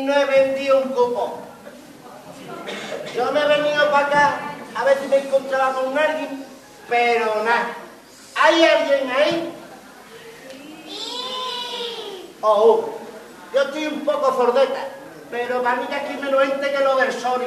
no he vendido un cupón. Yo me he venido para acá a ver si me encontraba con alguien, pero nada. ¿Hay alguien ahí? Oh, yo estoy un poco sordeta, pero para mí que aquí me lo ente que lo del Sori.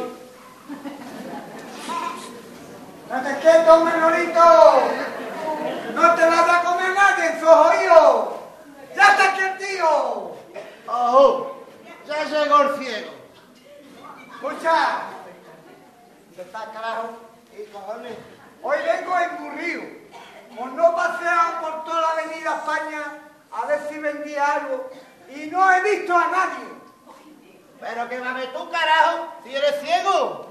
¡Date quieto, Manolito! ¡No te vas a comer nadie en sus oídos! ¡Ya está aquí el tío! Oh, ya llegó el ciego. Escucha, ¿Dónde está, carajo? ¿Y cojones? hoy vengo engurrido. Por no pasear por toda la avenida España a ver si vendía algo. Y no he visto a nadie. ¿Pero qué mames tú, carajo? ¿Si eres ciego?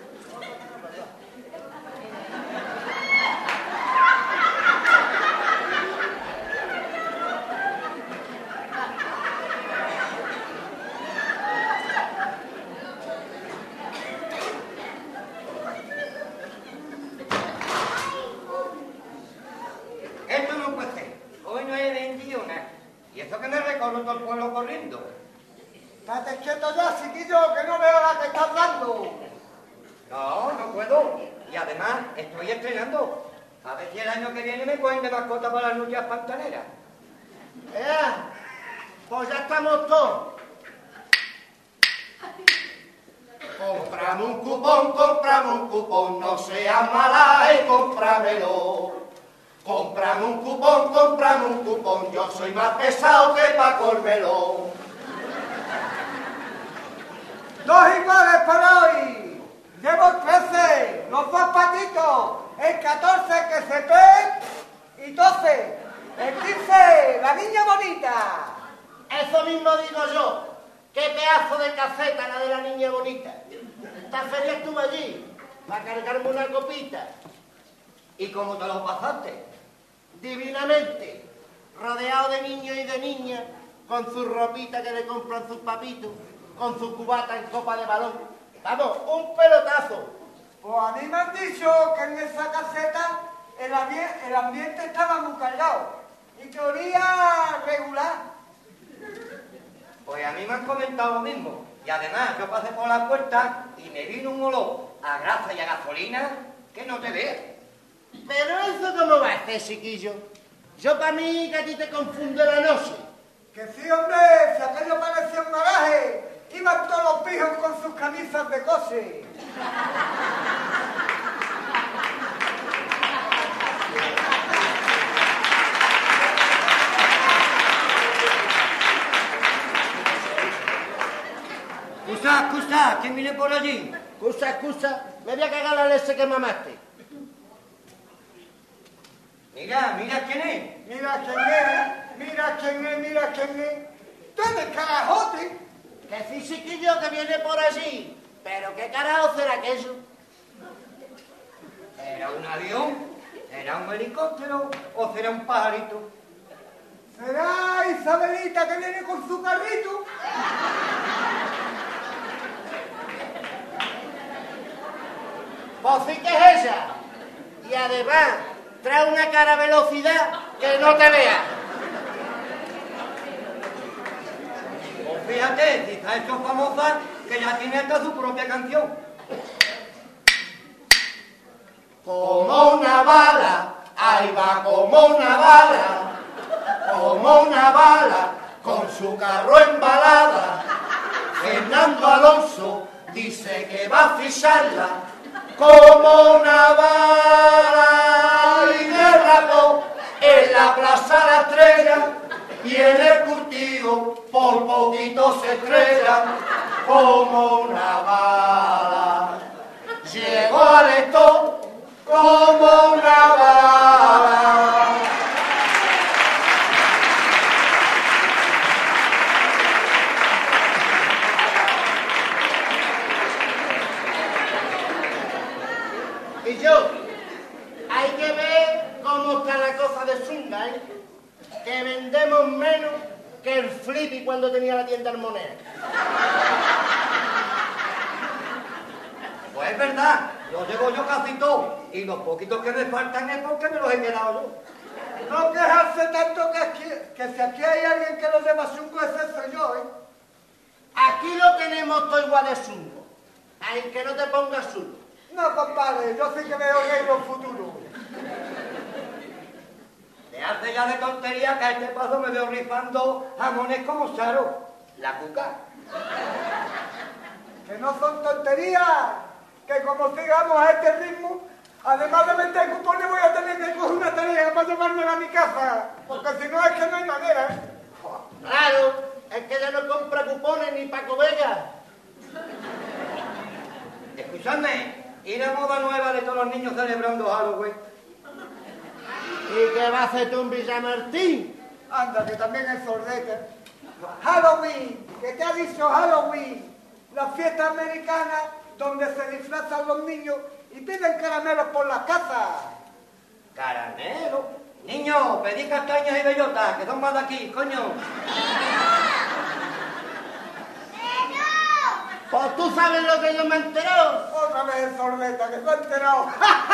Esto no puede ser. Hoy no he vendido nada. Y eso que me recorro todo el pueblo corriendo. Date quieto ya, chiquillo, que no veo la que estás dando. No, no puedo. Y además estoy estrenando. A ver si el año que viene me cogen de mascota para las luchas pantaneras. Pues ya estamos todos. Comprame un cupón, no seas mala y cómpramelo. Comprame un cupón, yo soy más pesado que pa' colmelo. Dos iguales para hoy. Llevo 13, los dos patitos. El 14 que se pe y 12. El 15, la niña bonita. Eso mismo digo yo. Qué pedazo de caseta la de la niña bonita. Esta feria estuve allí para cargarme una copita. ¿Y cómo te lo pasaste? Divinamente, rodeado de niños y de niñas, con su ropita que le compran sus papitos, con su cubata en copa de balón. Vamos, un pelotazo. Pues a mí me han dicho que en esa caseta el ambiente estaba muy cargado y que olía regular. Pues a mí me han comentado lo mismo. Y además yo pasé por la puerta y me vino un olor a grasa y a gasolina que no te veas. Pero eso cómo va a ser, chiquillo. Yo para mí que a ti te confunde la noche. Que sí, hombre, si aquello parecía un garaje, iban todos los pijos con sus camisas de cose. Excusa, ¿quién viene por allí? Excusa, me voy a cagar la leche que mamaste. Mira quién es. Mira quién es. ¡Tú eres carajote! Que sí, chiquillo, que viene por allí. Pero qué carajo será aquello. ¿Será un avión? ¿Será un helicóptero? ¿O será un pajarito? ¿Será Isabelita que viene con su carrito? Pues sí que es ella. Y además, trae una cara a velocidad que no te veas. Pues fíjate, si está hecho famosa, que ya tiene hasta su propia canción. Como una bala, ahí va como una bala, con su carro embalada. Fernando Alonso dice que va a ficharla como una bala y derrapó en la Plaza La Estrella y en el curtido por poquito se estrella como una bala. Llegó al esto como una bala. Y yo, hay que ver cómo está la cosa de Zunga, ¿eh? Que vendemos menos que el Flippy cuando tenía la tienda Almonera. Pues es verdad, lo llevo yo casi todo. Y los poquitos que me faltan es porque me los he quedado yo. No quejarse tanto que si aquí hay alguien que lo lleva chungo, ese soy yo, ¿eh? Aquí lo tenemos todo igual de zungo. Ay, que no te pongas zungo. No, compadre, yo sí que veo negro en futuro. Te hace ya de tontería que a este paso me veo rifando jamones como Saro, la cuca. Que no son tonterías, que como sigamos a este ritmo, además de meter cupones voy a tener que coger una tarea para llevármela a mi casa, porque si no es que no hay manera. Claro, es que ya no compra cupones ni Paco Vega. Escuchadme, y la moda nueva de todos los niños celebrando Halloween. ¿Y qué va a hacer tú en Villamartín? Anda, que también es sordete. Halloween, ¿qué te ha dicho Halloween? La fiesta americana donde se disfrazan los niños y piden caramelos por las casas. Caramelo. Niños, pedid castañas y bellotas, que son más de aquí, coño. Pues tú sabes lo que yo me he enterado. Otra vez el sordeta, que se ha enterado.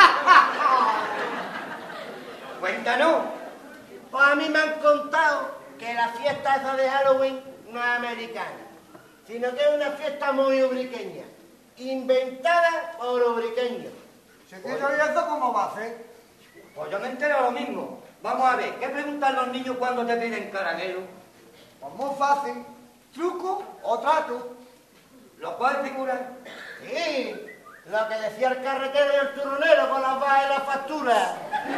Cuéntanos. Pues a mí me han contado que la fiesta esa de Halloween no es americana, sino que es una fiesta muy ubriqueña, inventada por ubriqueños. Chiquillo, ¿y eso cómo va a ser? Pues yo me entero lo mismo. Vamos a ver, ¿qué preguntan los niños cuando te piden caramelo? Pues muy fácil. ¿Truco o trato? ¿Los puedes figurar? Sí, lo que decía el carretero y el turronero con las bajas y las facturas.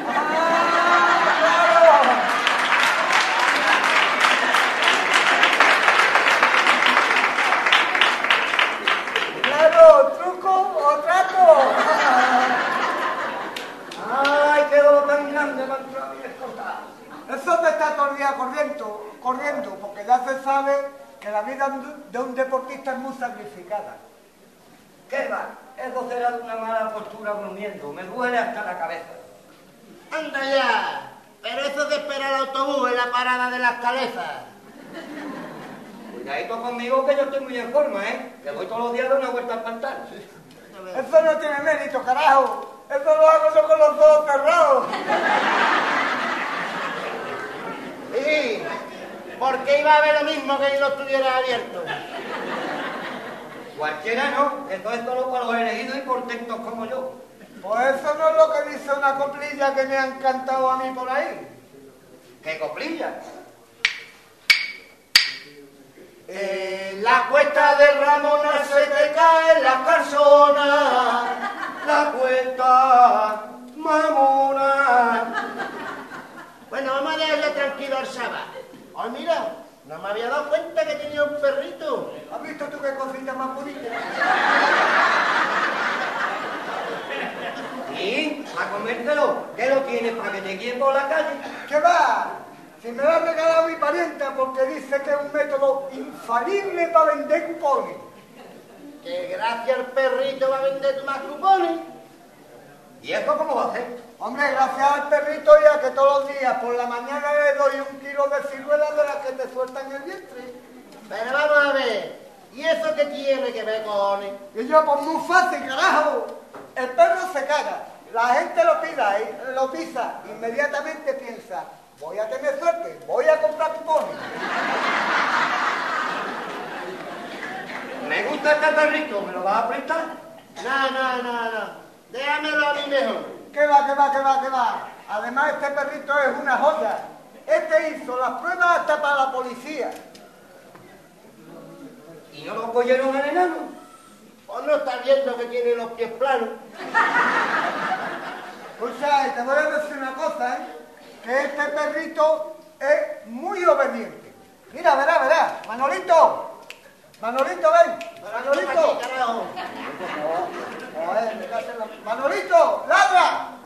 Claro, truco o trato. ¡Ay, qué dolor tan grande me ha entrado a mí de cortar! Eso te está todo el día corriendo, porque ya se sabe que la vida de un deportista es muy sacrificada. ¿Qué va? Eso será de una mala postura durmiendo. Me duele hasta la cabeza. Anda ya, pero eso de esperar al autobús en la parada de las Calezas. Cuidadito conmigo que yo estoy muy en forma, ¿eh? Que voy todos los días a dar una vuelta al pantano. Eso no tiene mérito, carajo. Eso lo hago yo con los ojos cerrados. Sí, porque iba a ver lo mismo que si lo estuviera abierto. Cualquiera no, esto es solo para los elegidos y portentos como yo. Pues eso no es lo que dice una coplilla que me ha encantado a mí por ahí. ¿Qué coplilla? La cuesta de Ramona se te cae la calzona, la cuesta mamona. Bueno, vamos a dejarle tranquilo al Saba. Ay, mira, no me había dado cuenta que tenía un perrito. ¿Has visto tú qué cosita más bonita? ¿Y? ¿A comértelo? ¿Qué lo tienes para que te guíe por la calle? ¿Qué va? Si me lo ha regalado mi parienta porque dice que es un método infalible para vender cupones. Que gracias al perrito va a vender tú más cupones. ¿Y esto cómo va a ser? Hombre, gracias al perrito ya que todos los días por la mañana le doy 1 kilo de ciruelas de las que te sueltan el vientre. Pero vamos a ver, ¿y eso qué tiene que ver, cojones? Y yo, pues muy fácil, carajo. El perro se caga, la gente lo pisa, inmediatamente piensa, voy a tener suerte, voy a comprar cupones. Me gusta este perrito, ¿me lo vas a prestar? No. Déjamelo a mí mejor. ¿Qué va? Además, este perrito es una joya. Este hizo las pruebas hasta para la policía. ¿Y no lo cogieron al enano? ¿O no estás viendo que tiene los pies planos? Escucha, y te voy a decir una cosa, ¿eh? Que este perrito es muy obediente. Mira, verá. Manolito, ven. Manolito. Aquí, carajo. Manolito, ladra.